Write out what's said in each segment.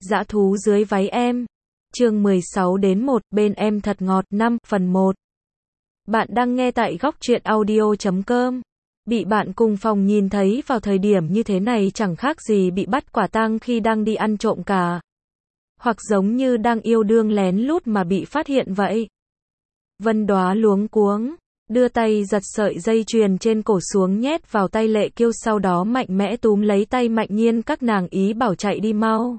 Dã thú dưới váy em. Chương 16 đến 1, bên em thật ngọt, 5, phần 1. Bạn đang nghe tại góc truyện audio.com. Bị bạn cùng phòng nhìn thấy vào thời điểm như thế này chẳng khác gì bị bắt quả tang khi đang đi ăn trộm cả. Hoặc giống như đang yêu đương lén lút mà bị phát hiện vậy. Vân Đoá luống cuống, đưa tay giật sợi dây chuyền trên cổ xuống nhét vào tay Lệ Kiêu, sau đó mạnh mẽ túm lấy tay Mạnh Nhiên các nàng ý bảo chạy đi mau.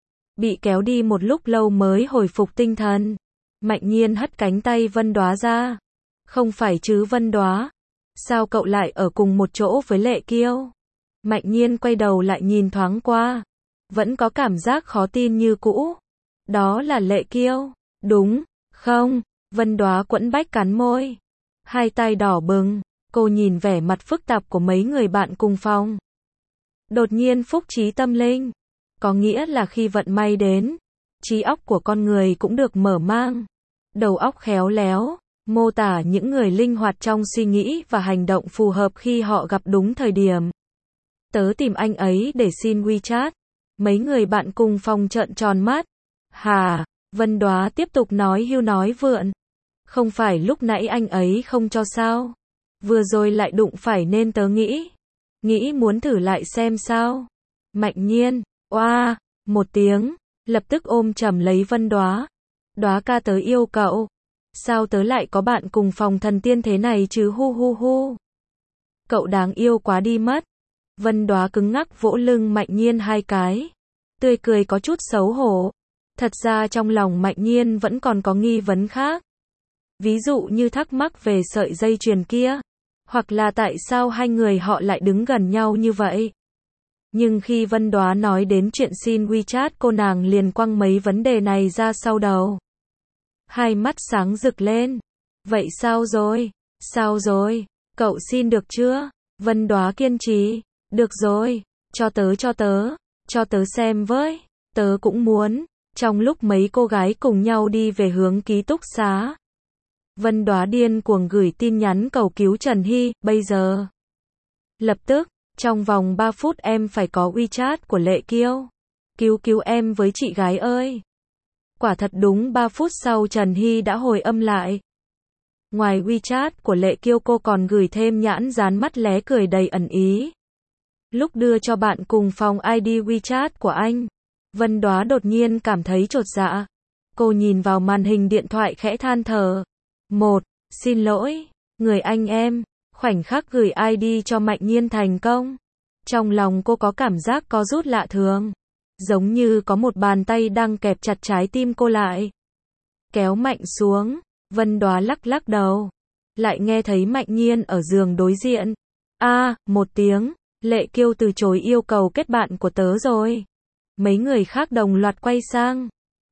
Bị kéo đi một lúc lâu mới hồi phục tinh thần. Mạnh Nhiên hất cánh tay Vân Đoá ra. Không phải chứ Vân Đoá, sao cậu lại ở cùng một chỗ với Lệ Kiêu? Mạnh Nhiên quay đầu lại nhìn thoáng qua, vẫn có cảm giác khó tin như cũ. Đó là Lệ Kiêu, đúng không? Vân Đoá quẫn bách cắn môi, hai tay đỏ bừng, cô nhìn vẻ mặt phức tạp của mấy người bạn cùng phòng. Đột nhiên phúc trí tâm linh, có nghĩa là khi vận may đến, trí óc của con người cũng được mở mang. Đầu óc khéo léo, mô tả những người linh hoạt trong suy nghĩ và hành động phù hợp khi họ gặp đúng thời điểm. Tớ tìm anh ấy để xin WeChat. Mấy người bạn cùng phòng trợn tròn mắt. Hả? Vân Đoá tiếp tục nói hưu nói vượn. Không phải lúc nãy anh ấy không cho sao? Vừa rồi lại đụng phải nên tớ nghĩ muốn thử lại xem sao. Mạnh Nhiên, oa, một tiếng, lập tức ôm chầm lấy Vân Đoá. Đoá ca tớ yêu cậu. Sao tớ lại có bạn cùng phòng thần tiên thế này chứ, hu hu hu. Cậu đáng yêu quá đi mất. Vân Đoá cứng ngắc vỗ lưng Mạnh Nhiên hai cái. Tươi cười có chút xấu hổ. Thật ra trong lòng Mạnh Nhiên vẫn còn có nghi vấn khác. Ví dụ như thắc mắc về sợi dây chuyền kia. Hoặc là tại sao hai người họ lại đứng gần nhau như vậy. Nhưng khi Vân Đoá nói đến chuyện xin WeChat, cô nàng liền quăng mấy vấn đề này ra sau đầu. Hai mắt sáng rực lên. Vậy sao rồi? Sao rồi? Cậu xin được chưa? Vân Đoá kiên trì. Được rồi, cho tớ xem với. Tớ cũng muốn. Trong lúc mấy cô gái cùng nhau đi về hướng ký túc xá, Vân Đoá điên cuồng gửi tin nhắn cầu cứu Trần Hy, bây giờ. Lập tức, trong vòng 3 phút em phải có WeChat của Lệ Kiêu. Cứu em với chị gái ơi. Quả thật đúng 3 phút sau Trần Hy đã hồi âm lại. Ngoài WeChat của Lệ Kiêu, cô còn gửi thêm nhãn dán mắt lé cười đầy ẩn ý. Lúc đưa cho bạn cùng phòng ID WeChat của anh, Vân Đoá đột nhiên cảm thấy chột dạ. Cô nhìn vào màn hình điện thoại khẽ than thở. Xin lỗi, người anh em. Khoảnh khắc gửi ID cho Mạnh Nhiên thành công. Trong lòng cô có cảm giác có rút lạ thường. Giống như có một bàn tay đang kẹp chặt trái tim cô lại. Kéo mạnh xuống, Vân Đoá lắc đầu. Lại nghe thấy Mạnh Nhiên ở giường đối diện. Một tiếng, Lệ Kiêu từ chối yêu cầu kết bạn của tớ rồi. Mấy người khác đồng loạt quay sang.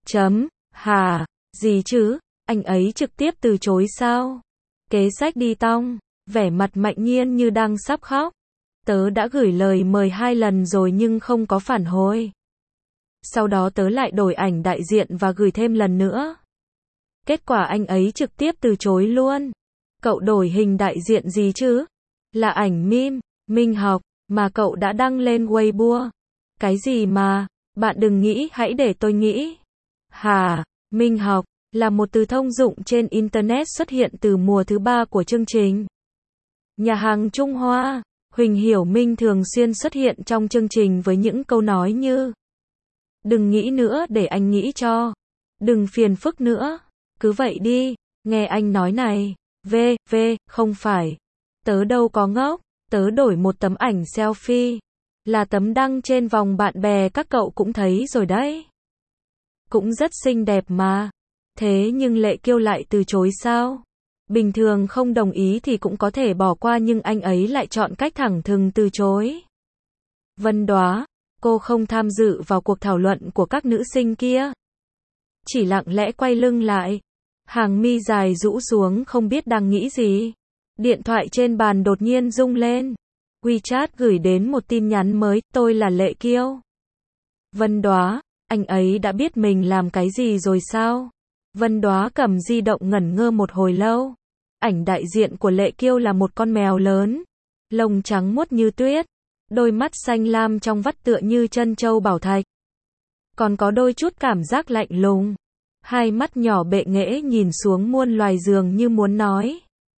Hả, gì chứ, anh ấy trực tiếp từ chối sao? Kế sách đi tong, vẻ mặt Mạnh Nhiên như đang sắp khóc. Tớ đã gửi lời mời 2 lần rồi nhưng không có phản hồi. Sau đó tớ lại đổi ảnh đại diện và gửi thêm lần nữa. Kết quả anh ấy trực tiếp từ chối luôn. Cậu đổi hình đại diện gì chứ? Là ảnh meme, Minh Học, mà cậu đã đăng lên Weibo. Cái gì mà, bạn đừng nghĩ, hãy để tôi nghĩ. Hả, Minh Học, là một từ thông dụng trên Internet xuất hiện từ mùa thứ 3 của chương trình Nhà hàng Trung Hoa. Huỳnh Hiểu Minh thường xuyên xuất hiện trong chương trình với những câu nói như: đừng nghĩ nữa để anh nghĩ cho. Đừng phiền phức nữa. Cứ vậy đi. Nghe anh nói này. Không phải. Tớ đâu có ngốc. Tớ đổi một tấm ảnh selfie. Là tấm đăng trên vòng bạn bè, các cậu cũng thấy rồi đấy. Cũng rất xinh đẹp mà. Thế nhưng Lệ Kiêu lại từ chối sao? Bình thường không đồng ý thì cũng có thể bỏ qua, nhưng anh ấy lại chọn cách thẳng thừng từ chối. Vân Đoá, cô không tham dự vào cuộc thảo luận của các nữ sinh kia. Chỉ lặng lẽ quay lưng lại. Hàng mi dài rũ xuống không biết đang nghĩ gì. Điện thoại trên bàn đột nhiên rung lên. WeChat gửi đến một tin nhắn mới, tôi là Lệ Kiêu. Vân Đoá, anh ấy đã biết mình làm cái gì rồi sao? Vân Đoá cầm di động ngẩn ngơ một hồi lâu. Ảnh đại diện của Lệ Kiêu là một con mèo lớn. Lông trắng muốt như tuyết. Đôi mắt xanh lam trong vắt tựa như chân châu bảo thạch. còn có đôi chút cảm giác lạnh lùng. Hai mắt nhỏ bệ nghễ nhìn xuống muôn loài dường như muốn nói.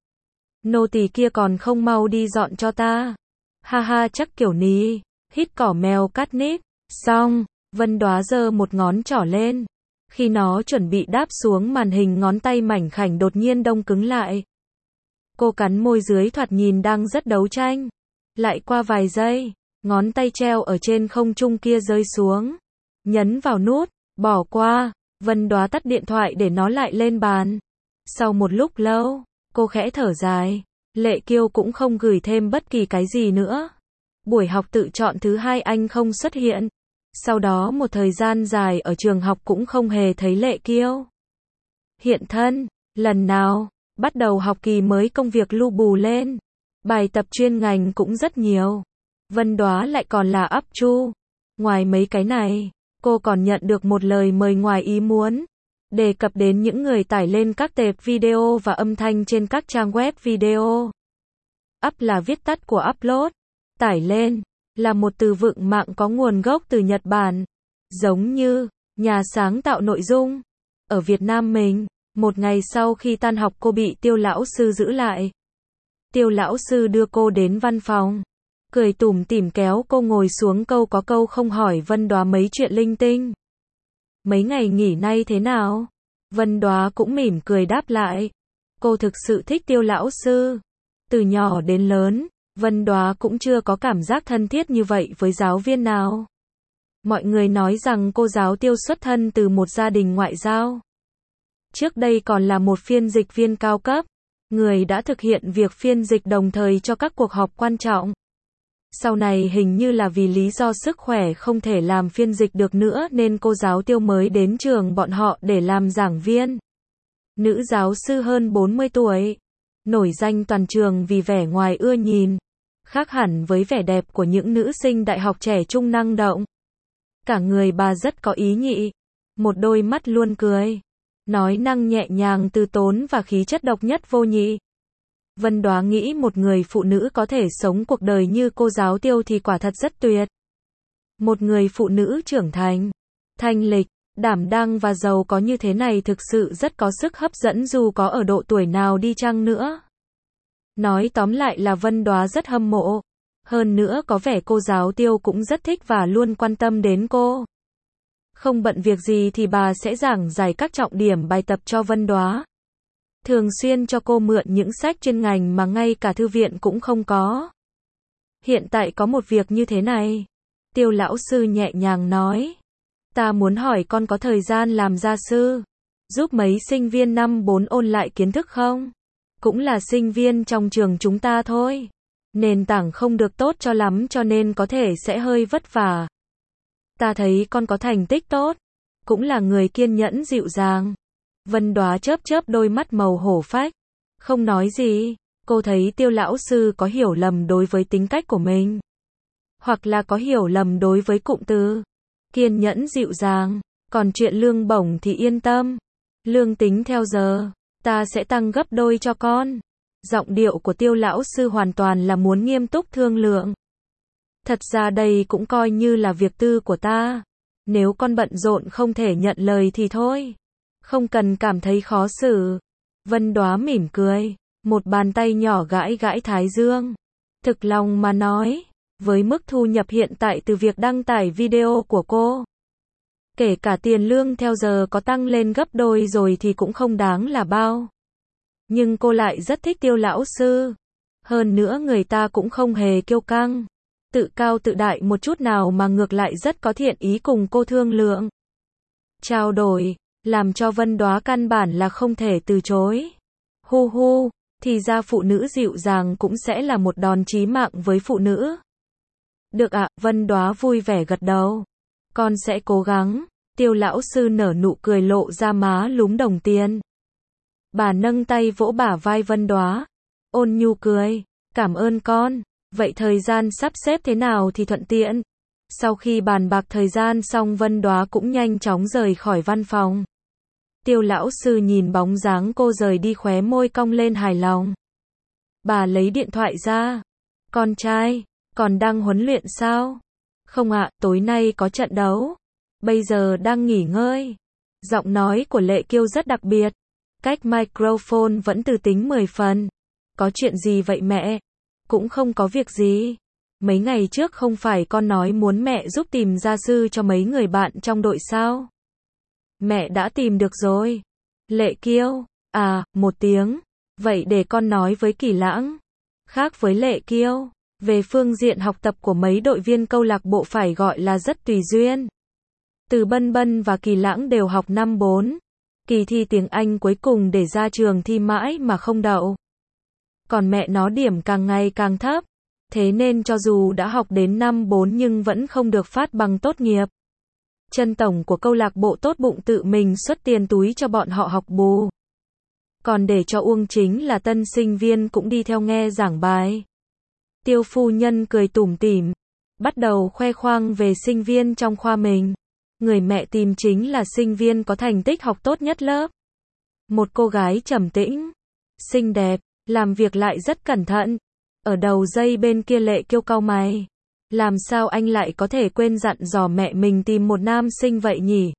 Nô tỳ kia còn không mau đi dọn cho ta. Ha ha chắc kiểu ní, hít cỏ mèo cắt nít. Xong, Vân Đóa giơ một ngón trỏ lên. Khi nó chuẩn bị đáp xuống màn hình ngón tay mảnh khảnh đột nhiên đông cứng lại. Cô cắn môi dưới thoạt nhìn đang rất đấu tranh. Lại qua vài giây, ngón tay treo ở trên không trung kia rơi xuống. Nhấn vào nút, bỏ qua, Vân Đóa tắt điện thoại để nó lại lên bàn. Sau một lúc lâu, cô khẽ thở dài. Lệ Kiêu cũng không gửi thêm bất kỳ cái gì nữa. Buổi học tự chọn thứ hai anh không xuất hiện. Sau đó một thời gian dài ở trường học cũng không hề thấy Lệ Kiêu hiện thân. Lần nào bắt đầu học kỳ mới công việc lu bù lên. Bài tập chuyên ngành cũng rất nhiều. Vân Đóa lại còn là ắp chu. Ngoài mấy cái này, cô còn nhận được một lời mời ngoài ý muốn. Đề cập đến những người tải lên các tệp video và âm thanh trên các trang web video. Up là viết tắt của upload. Tải lên là một từ vựng mạng có nguồn gốc từ Nhật Bản. Giống như nhà sáng tạo nội dung. Ở Việt Nam mình, một ngày sau khi tan học cô bị Tiêu lão sư giữ lại. Tiêu lão sư đưa cô đến văn phòng. Cười tủm tỉm kéo cô ngồi xuống câu có câu không hỏi Vân Đóa mấy chuyện linh tinh. Mấy ngày nghỉ nay thế nào? Vân Đóa cũng mỉm cười đáp lại. Cô thực sự thích Tiêu lão sư. Từ nhỏ đến lớn, Vân Đóa cũng chưa có cảm giác thân thiết như vậy với giáo viên nào. Mọi người nói rằng cô giáo Tiêu xuất thân từ một gia đình ngoại giao. Trước đây còn là một phiên dịch viên cao cấp. Người đã thực hiện việc phiên dịch đồng thời cho các cuộc họp quan trọng. Sau này hình như là vì lý do sức khỏe không thể làm phiên dịch được nữa nên cô giáo Tiêu mới đến trường bọn họ để làm giảng viên. Nữ giáo sư hơn 40 tuổi. Nổi danh toàn trường vì vẻ ngoài ưa nhìn. Khác hẳn với vẻ đẹp của những nữ sinh đại học trẻ trung năng động. Cả người bà rất có ý nhị. Một đôi mắt luôn cười. Nói năng nhẹ nhàng từ tốn và khí chất độc nhất vô nhị. Vân Đóa nghĩ một người phụ nữ có thể sống cuộc đời như cô giáo Tiêu thì quả thật rất tuyệt. Một người phụ nữ trưởng thành, thanh lịch, đảm đang và giàu có như thế này thực sự rất có sức hấp dẫn dù có ở độ tuổi nào đi chăng nữa. Nói tóm lại là Vân Đóa rất hâm mộ. Hơn nữa có vẻ cô giáo Tiêu cũng rất thích và luôn quan tâm đến cô. Không bận việc gì thì bà sẽ giảng giải các trọng điểm bài tập cho Vân Đóa. Thường xuyên cho cô mượn những sách chuyên ngành mà ngay cả thư viện cũng không có. Hiện tại có một việc như thế này. Tiêu lão sư nhẹ nhàng nói. Ta muốn hỏi con có thời gian làm gia sư, giúp mấy sinh viên năm 4 ôn lại kiến thức không? Cũng là sinh viên trong trường chúng ta thôi. Nền tảng không được tốt cho lắm cho nên có thể sẽ hơi vất vả. Ta thấy con có thành tích tốt. Cũng là người kiên nhẫn dịu dàng. Vân Đóa chớp chớp đôi mắt màu hổ phách. Không nói gì. Cô thấy Tiêu lão sư có hiểu lầm đối với tính cách của mình. Hoặc là có hiểu lầm đối với cụm từ kiên nhẫn dịu dàng. Còn chuyện lương bổng thì yên tâm. Lương tính theo giờ. Ta sẽ tăng gấp đôi cho con. Giọng điệu của Tiêu lão sư hoàn toàn là muốn nghiêm túc thương lượng. Thật ra đây cũng coi như là việc tư của ta. Nếu con bận rộn không thể nhận lời thì thôi. Không cần cảm thấy khó xử. Vân Đóa mỉm cười. Một bàn tay nhỏ gãi gãi thái dương. Thực lòng mà nói. Với mức thu nhập hiện tại từ việc đăng tải video của cô. Kể cả tiền lương theo giờ có tăng lên gấp đôi rồi thì cũng không đáng là bao. Nhưng cô lại rất thích Tiêu lão sư. Hơn nữa người ta cũng không hề kiêu căng. Tự cao tự đại một chút nào mà ngược lại rất có thiện ý cùng cô thương lượng. Trao đổi. Làm cho Vân Đóa căn bản là không thể từ chối. Hu hu. Thì ra phụ nữ dịu dàng cũng sẽ là một đòn chí mạng với phụ nữ. Được ạ, Vân Đóa vui vẻ gật đầu. Con sẽ cố gắng. Tiêu lão sư nở nụ cười lộ ra má lúm đồng tiền. Bà nâng tay vỗ bả vai Vân Đóa. Ôn nhu cười. Cảm ơn con. Vậy thời gian sắp xếp thế nào thì thuận tiện. Sau khi bàn bạc thời gian xong Vân Đóa cũng nhanh chóng rời khỏi văn phòng. Tiêu lão sư nhìn bóng dáng cô rời đi khóe môi cong lên hài lòng. Bà lấy điện thoại ra. Con trai, còn đang huấn luyện sao? Không ạ, tối nay có trận đấu. bây giờ đang nghỉ ngơi. Giọng nói của Lệ Kiêu rất đặc biệt. Cách microphone vẫn từ tính 10 phần. Có chuyện gì vậy mẹ? Cũng không có việc gì. Mấy ngày trước không phải con nói muốn mẹ giúp tìm gia sư cho mấy người bạn trong đội sao? Mẹ đã tìm được rồi. Lệ Kiêu, à, một tiếng. Vậy để con nói với Kỳ Lãng. Khác với Lệ Kiêu, về phương diện học tập của mấy đội viên câu lạc bộ phải gọi là rất tùy duyên. Từ Bân Bân và Kỳ Lãng đều học năm 4. Kỳ thi tiếng Anh cuối cùng để ra trường thi mãi mà không đậu. Còn mẹ nó điểm càng ngày càng thấp. Thế nên cho dù đã học đến năm 4 nhưng vẫn không được phát bằng tốt nghiệp. Trân tổng của câu lạc bộ tốt bụng tự mình xuất tiền túi cho bọn họ học bù. Còn để cho Uông Chính là tân sinh viên cũng đi theo nghe giảng bài. Tiêu phu nhân cười tủm tỉm, bắt đầu khoe khoang về sinh viên trong khoa mình. Người mẹ tìm chính là sinh viên có thành tích học tốt nhất lớp. Một cô gái trầm tĩnh, xinh đẹp, làm việc lại rất cẩn thận. Ở đầu dây bên kia Lệ Kiêu cau mày. Làm sao anh lại có thể quên dặn dò mẹ mình tìm một nam sinh vậy nhỉ?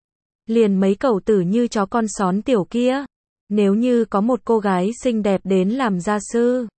Liền mấy cẩu tử như chó con xón tiểu kia. Nếu như có một cô gái xinh đẹp đến làm gia sư,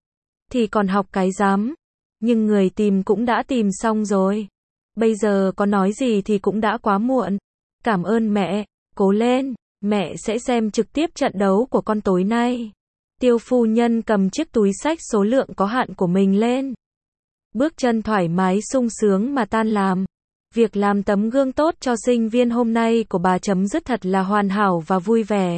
thì còn học cái dám. Nhưng người tìm cũng đã tìm xong rồi. Bây giờ có nói gì thì cũng đã quá muộn. Cảm ơn mẹ, cố lên, mẹ sẽ xem trực tiếp trận đấu của con tối nay. Tiêu phu nhân cầm chiếc túi xách số lượng có hạn của mình lên. Bước chân thoải mái sung sướng mà tan làm. Việc làm tấm gương tốt cho sinh viên hôm nay của bà chấm dứt thật là hoàn hảo và vui vẻ.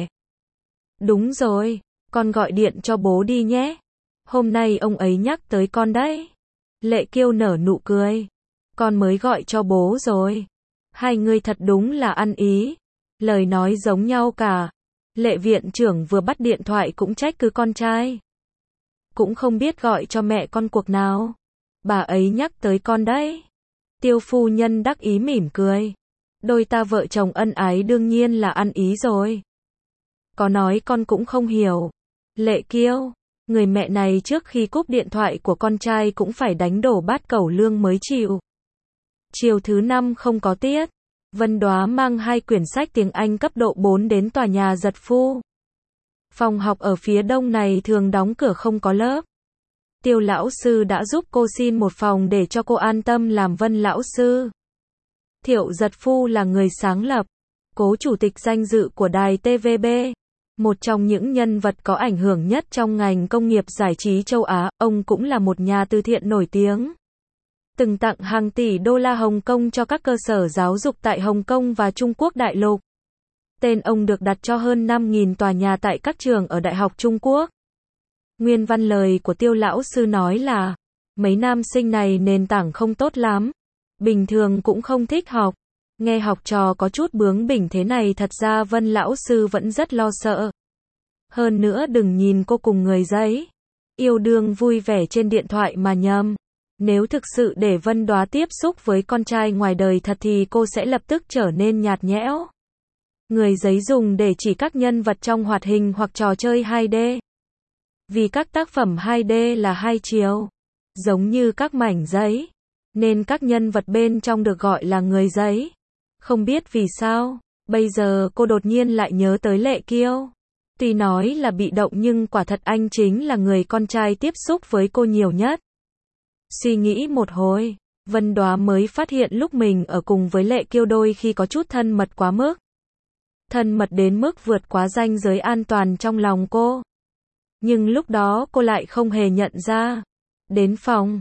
Đúng rồi, con gọi điện cho bố đi nhé. Hôm nay ông ấy nhắc tới con đấy. Lệ Kiêu nở nụ cười. Con mới gọi cho bố rồi. Hai người thật đúng là ăn ý. Lời nói giống nhau cả. Lệ viện trưởng vừa bắt điện thoại cũng trách cứ con trai. Cũng không biết gọi cho mẹ con cuộc nào. Bà ấy nhắc tới con đấy. Tiêu phu nhân đắc ý mỉm cười. Đôi ta vợ chồng ân ái đương nhiên là ăn ý rồi. Có nói con cũng không hiểu. Lệ Kiêu, người mẹ này trước khi cúp điện thoại của con trai cũng phải đánh đổ bát cẩu lương mới chịu. Chiều thứ 5 không có tiết. Vân Đoá mang 2 quyển sách tiếng Anh cấp độ 4 đến tòa nhà Giật Phu. Phòng học ở phía đông này thường đóng cửa không có lớp. Tiêu lão sư đã giúp cô xin một phòng để cho cô an tâm làm Vân lão sư. Thiệu Giật Phu là người sáng lập, cố chủ tịch danh dự của đài TVB. Một trong những nhân vật có ảnh hưởng nhất trong ngành công nghiệp giải trí châu Á, ông cũng là một nhà từ thiện nổi tiếng. Từng tặng hàng tỷ đô la Hồng Kông cho các cơ sở giáo dục tại Hồng Kông và Trung Quốc đại lục. Tên ông được đặt cho hơn 5.000 tòa nhà tại các trường ở Đại học Trung Quốc. Nguyên văn lời của Tiêu lão sư nói là, mấy nam sinh này nền tảng không tốt lắm. Bình thường cũng không thích học. Nghe học trò có chút bướng bỉnh thế này thật ra Vân lão sư vẫn rất lo sợ. Hơn nữa đừng nhìn cô cùng người giấy. Yêu đương vui vẻ trên điện thoại mà nhầm. Nếu thực sự để Vân Đoá tiếp xúc với con trai ngoài đời thật thì cô sẽ lập tức trở nên nhạt nhẽo. Người giấy dùng để chỉ các nhân vật trong hoạt hình hoặc trò chơi 2D. Vì các tác phẩm 2D là 2 chiều, giống như các mảnh giấy, nên các nhân vật bên trong được gọi là người giấy. Không biết vì sao, bây giờ cô đột nhiên lại nhớ tới Lệ Kiêu. Tuy nói là bị động nhưng quả thật anh chính là người con trai tiếp xúc với cô nhiều nhất. Suy nghĩ một hồi, Vân Đoá mới phát hiện lúc mình ở cùng với Lệ Kiêu đôi khi có chút thân mật quá mức. Thân mật đến mức vượt quá ranh giới an toàn trong lòng cô. Nhưng lúc đó cô lại không hề nhận ra. Đến phòng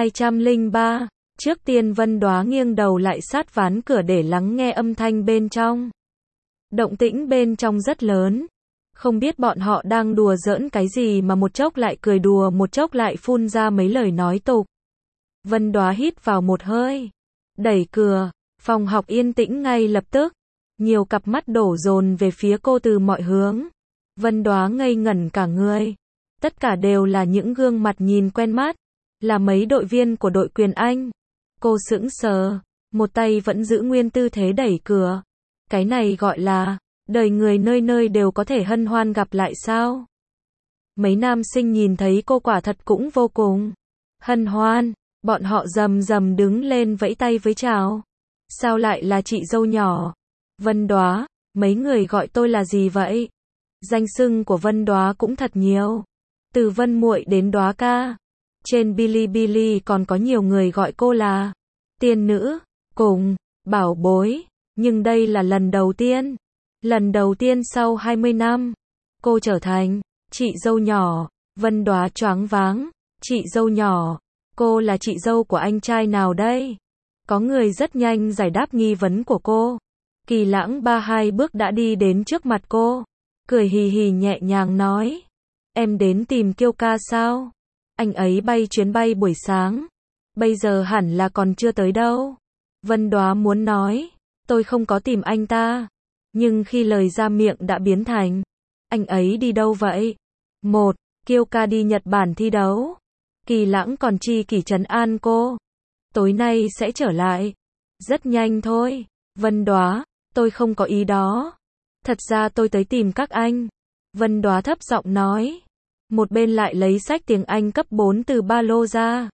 203, trước tiên Vân Đoá nghiêng đầu lại sát ván cửa để lắng nghe âm thanh bên trong. Động tĩnh bên trong rất lớn. Không biết bọn họ đang đùa giỡn cái gì mà một chốc lại cười đùa một chốc lại phun ra mấy lời nói tục. Vân Đoá hít vào một hơi, đẩy cửa, phòng học yên tĩnh ngay lập tức. Nhiều cặp mắt đổ dồn về phía cô từ mọi hướng. Vân Đoá ngây ngẩn cả người. Tất cả đều là những gương mặt nhìn quen mắt, là mấy đội viên của đội Quyền Anh. Cô sững sờ, một tay vẫn giữ nguyên tư thế đẩy cửa. Cái này gọi là, đời người nơi nơi đều có thể hân hoan gặp lại sao? Mấy nam sinh nhìn thấy cô quả thật cũng vô cùng hân hoan, bọn họ rầm rầm đứng lên vẫy tay với chào. Sao lại là chị dâu nhỏ? Vân Đóa, mấy người gọi tôi là gì vậy? Danh xưng của Vân Đóa cũng thật nhiều. Từ Vân muội đến Đóa ca. Trên Bilibili còn có nhiều người gọi cô là tiên nữ, cùng, bảo bối. Nhưng đây là lần đầu tiên. Lần đầu tiên sau 20 năm. Cô trở thành chị dâu nhỏ. Vân Đóa choáng váng. Chị dâu nhỏ. Cô là chị dâu của anh trai nào đây? Có người rất nhanh giải đáp nghi vấn của cô. Kỳ Lãng 32 bước đã đi đến trước mặt cô. Cười hì hì nhẹ nhàng nói. Em đến tìm Kiêu ca sao? Anh ấy bay chuyến bay buổi sáng. Bây giờ hẳn là còn chưa tới đâu. Vân Đóa muốn nói. Tôi không có tìm anh ta. Nhưng khi lời ra miệng đã biến thành. Anh ấy đi đâu vậy? 1. Kiêu ca đi Nhật Bản thi đấu. Kỳ Lãng còn chi kỷ trấn an cô. Tối nay sẽ trở lại. Rất nhanh thôi. Vân Đóa, tôi không có ý đó. Thật ra tôi tới tìm các anh. Vân Đóa thấp giọng nói. Một bên lại lấy sách tiếng Anh cấp 4 từ ba lô ra.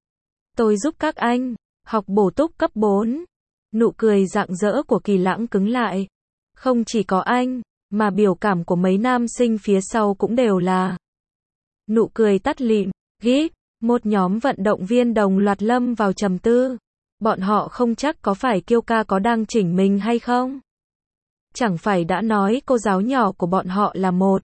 Tôi giúp các anh học bổ túc cấp 4. Nụ cười rạng rỡ của Kỳ Lãng cứng lại. Không chỉ có anh, mà biểu cảm của mấy nam sinh phía sau cũng đều là nụ cười tắt lịm. Gíp, một nhóm vận động viên đồng loạt lâm vào trầm tư. Bọn họ không chắc có phải Kiêu ca có đang chỉnh mình hay không. Chẳng phải đã nói cô giáo nhỏ của bọn họ là một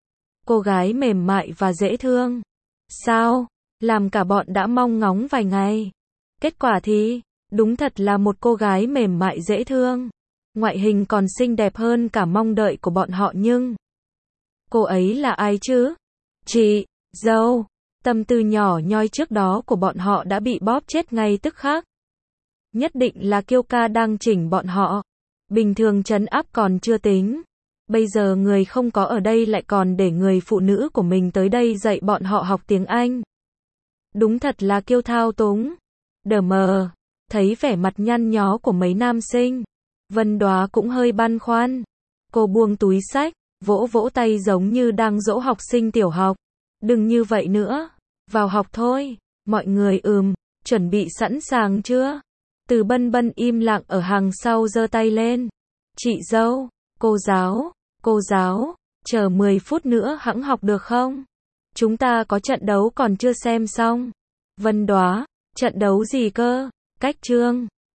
cô gái mềm mại và dễ thương. Sao? Làm cả bọn đã mong ngóng vài ngày. Kết quả thì, đúng thật là một cô gái mềm mại dễ thương. Ngoại hình còn xinh đẹp hơn cả mong đợi của bọn họ nhưng cô ấy là ai chứ? Chị dâu. Tâm tư nhỏ nhoi trước đó của bọn họ đã bị bóp chết ngay tức khắc. Nhất định là Kiêu ca đang chỉnh bọn họ. Bình thường trấn áp còn chưa tính. Bây giờ người không có ở đây lại còn để người phụ nữ của mình tới đây dạy bọn họ học tiếng Anh. Đúng thật là Kiêu thao túng. Đờ mờ. Thấy vẻ mặt nhăn nhó của mấy nam sinh. Vân Đóa cũng hơi băn khoăn. Cô buông túi sách, vỗ vỗ tay giống như đang dỗ học sinh tiểu học. Đừng như vậy nữa. Vào học thôi. Mọi người chuẩn bị sẵn sàng chưa? Từ Bân Bân im lặng ở hàng sau giơ tay lên. Chị dâu, cô giáo, chờ 10 phút nữa hẵng học được không? Chúng ta có trận đấu còn chưa xem xong. Vân Đóa, trận đấu gì cơ? Cách chương.